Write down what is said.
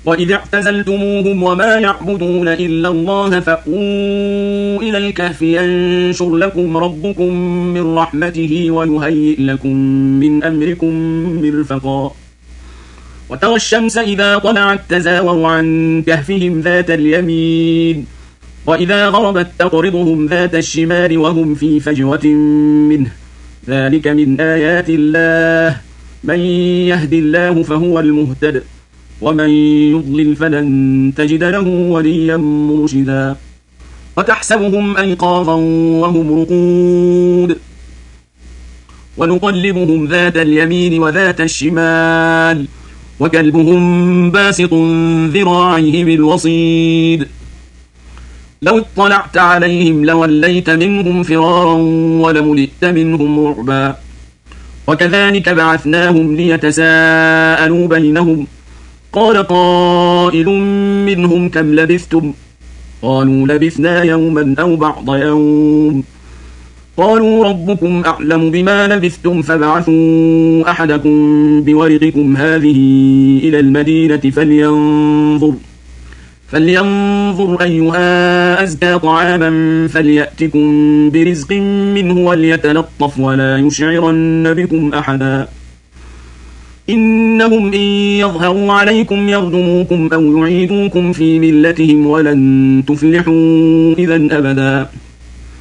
وإذا اعتزلتموهم وما يعبدون إلا الله فأووا إلى الكهف ينشر لكم ربكم من رحمته ويهيئ لكم من أمركم مرفقا وترى الشمس إذا طلعت تزاور عن كهفهم ذات اليمين وإذا غربت تقرضهم ذات الشمال وهم في فجوة منه ذلك من آيات الله من يهد الله فهو المهتد ومن يضلل فلن تجد له وليا مرشدا وتحسبهم أيقاظا وهم رقود ونقلبهم ذات اليمين وذات الشمال وكلبهم باسط ذراعيه بالوصيد لو اطلعت عليهم لوليت منهم فرارا ولملئت منهم رعبا وكذلك بعثناهم ليتساءلوا بينهم قال قائل منهم كم لبثتم قالوا لبثنا يوما أو بعض يوم قالوا ربكم أعلم بما لبثتم فابعثوا أحدكم بورقكم هذه إلى المدينة فلينظر أيها أزكى طعاما فليأتكم برزق منه وليتلطف ولا يشعرن بكم أحدا إنهم إن يظهروا عليكم يرجموكم أو يعيدوكم في ملتهم ولن تفلحوا إذا أبدا